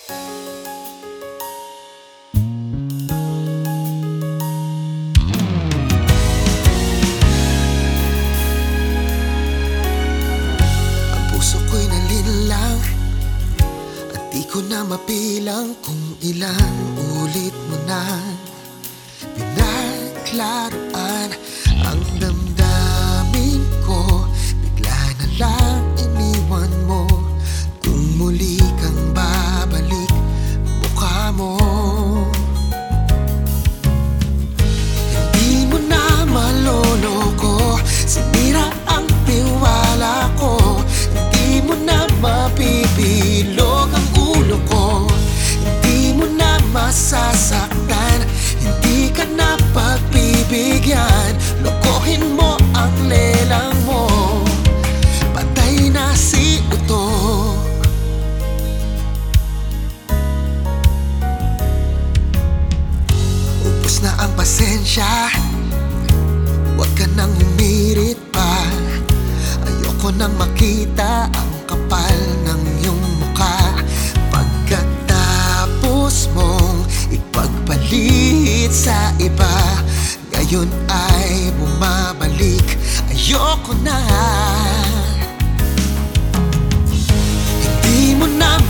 Ang puso ko'y nalinlang at di ko na mabilang kung ilang ulit mo na pinaklaruan ang damdamin ko. Bigla na lang iniwan mo. Kung muli kang babalik, mukha mo hindi mo na maloloko. Sinira ang tiwala ko. Hindi mo na mabibilog ang ulo ko. Hindi mo na masasaktan. Hindi ka na pagbibigyan. Lokohin mo ang lelang mo. Patay na si utok. Ubus na ang pasensya. Huwag ka nang humirit pa. Ayoko nang makita ang kapal ng iyong mukha. Pagkatapos mong ipagpalit sa iba, ngayon ay bumabalik. Ayoko na. Hindi mo na